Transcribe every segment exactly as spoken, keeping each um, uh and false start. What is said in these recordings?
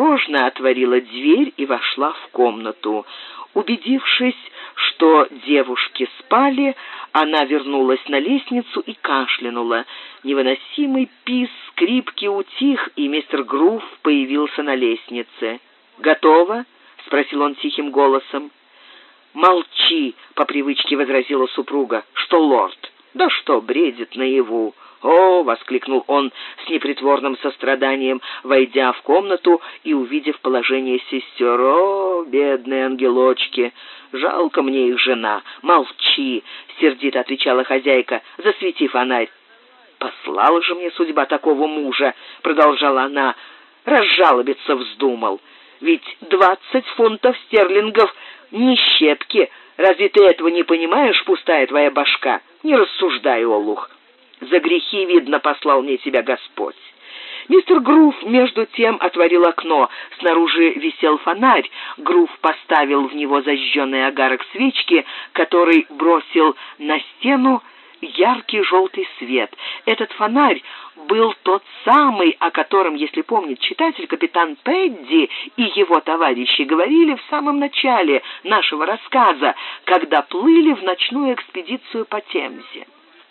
осторожно отворила дверь и вошла в комнату. Убедившись, что девушки спали, она вернулась на лестницу и кашлянула. Невыносимый писк скрипки утих, и мистер Грув появился на лестнице. «Готово?» — спросил он тихим голосом. «Молчи!» — по привычке возразила супруга. «Что, лорд? Да что, бредит наяву!» «О!» — воскликнул он с непритворным состраданием, войдя в комнату и увидев положение сестер. «О, бедные ангелочки! Жалко мне их жена!» «Молчи!» — сердито отвечала хозяйка. «Засвети фонарь!» «Послала же мне судьба такого мужа!» — продолжала она. «Разжалобиться вздумал! Ведь двадцать фунтов стерлингов не щепки! Разве ты этого не понимаешь, пустая твоя башка? Не рассуждай, олух! За грехи, видно, послал мне тебя Господь». Мистер Грув между тем отворил окно. Снаружи висел фонарь. Грув поставил в него зажженный огарок свечки, который бросил на стену яркий желтый свет. Этот фонарь был тот самый, о котором, если помнит читатель, капитан Пэдди и его товарищи говорили в самом начале нашего рассказа, когда плыли в ночную экспедицию по Темзе.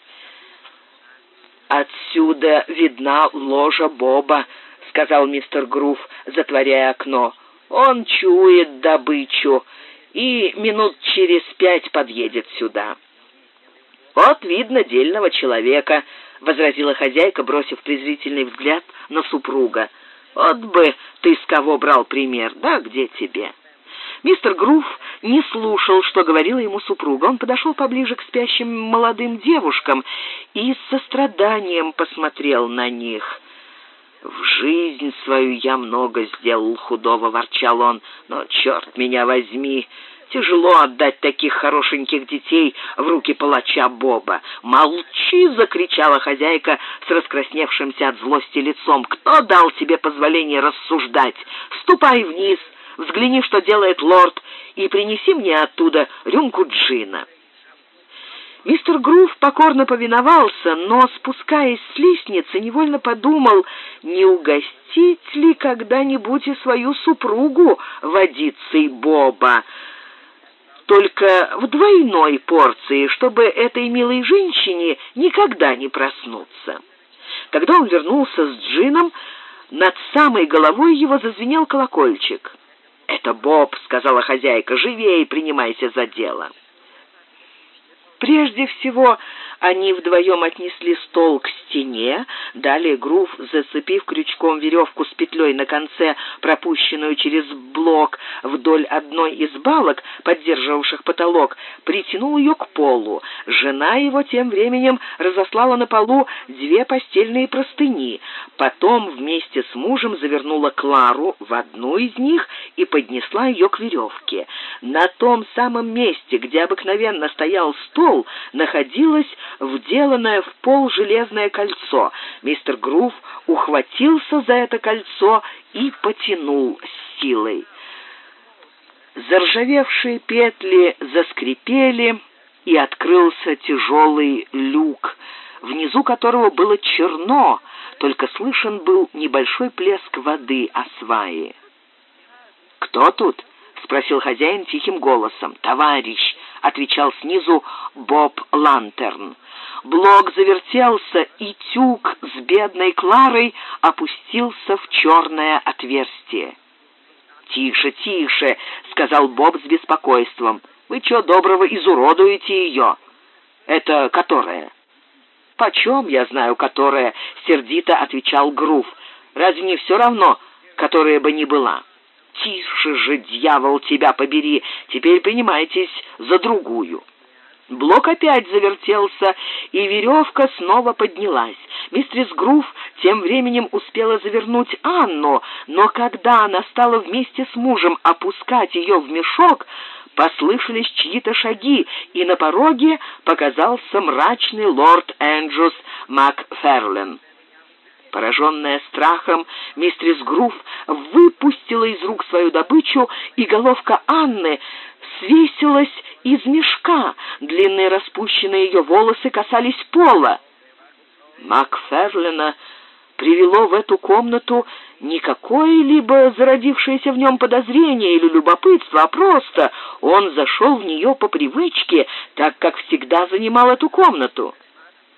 «Отсюда видна ложа Боба», — сказал мистер Грув, затворяя окно. «Он чует добычу и минут через пять подъедет сюда». «Вот видно дельного человека», — возразила хозяйка, бросив презрительный взгляд на супруга. «Вот бы ты с кого брал пример, да где тебе?» Мистер Грув не слушал, что говорила ему супруга. Он подошел поближе к спящим молодым девушкам и с состраданием посмотрел на них. «В жизнь свою я много сделал худого», — ворчал он, — «но, черт меня возьми, тяжело отдать таких хорошеньких детей в руки палача Боба». «Молчи!» — закричала хозяйка с раскрасневшимся от злости лицом. «Кто дал тебе позволение рассуждать? Ступай вниз, взгляни, что делает лорд, и принеси мне оттуда рюмку джина». Мистер Грув покорно повиновался, но, спускаясь с лестницы, невольно подумал, не угостить ли когда-нибудь и свою супругу водицей Боба, только в двойной порции, чтобы этой милой женщине никогда не проснуться. Когда он вернулся с джином, над самой головой его зазвенел колокольчик. «Это Боб», — сказала хозяйка, — «живей принимайся за дело». Прежде всего они вдвоем отнесли стол к стене, далее Грув, зацепив крючком веревку с петлей на конце, пропущенную через блок вдоль одной из балок, поддерживавших потолок, притянул ее к полу. Жена его тем временем разослала на полу две постельные простыни. Потом вместе с мужем завернула Клару в одну из них и поднесла ее к веревке. На том самом месте, где обыкновенно стоял стол, находилось вделанное в пол железное кольцо. Мистер Грув ухватился за это кольцо и потянул с силой. Заржавевшие петли заскрипели, и открылся тяжелый люк, внизу которого было черно, только слышен был небольшой плеск воды о сваи. «Кто тут?» — спросил хозяин тихим голосом. «Товарищ», — отвечал снизу Боб Лантерн. Блок завертелся, и тюк с бедной Кларой опустился в черное отверстие. «Тише, тише», — сказал Боб с беспокойством. «Вы чё доброго изуродуете ее?» «Это которая?» «Почем я знаю, которая?» — сердито отвечал Грув. «Разве не все равно, которая бы ни была?» «Тише же, дьявол, тебя побери! Теперь принимайтесь за другую». Блок опять завертелся, и веревка снова поднялась. Мистерис Грув тем временем успела завернуть Анну, но когда она стала вместе с мужем опускать ее в мешок, послышались чьи-то шаги, и на пороге показался мрачный лорд Эндрюс Макферлен. Пораженная страхом, мистерис Грув выпустила из рук свою добычу, и головка Анны свесилась из мешка. Длинные распущенные ее волосы касались пола. Макферлена привело в эту комнату не какое-либо зародившееся в нем подозрение или любопытство, а просто он зашел в нее по привычке, так как всегда занимал эту комнату.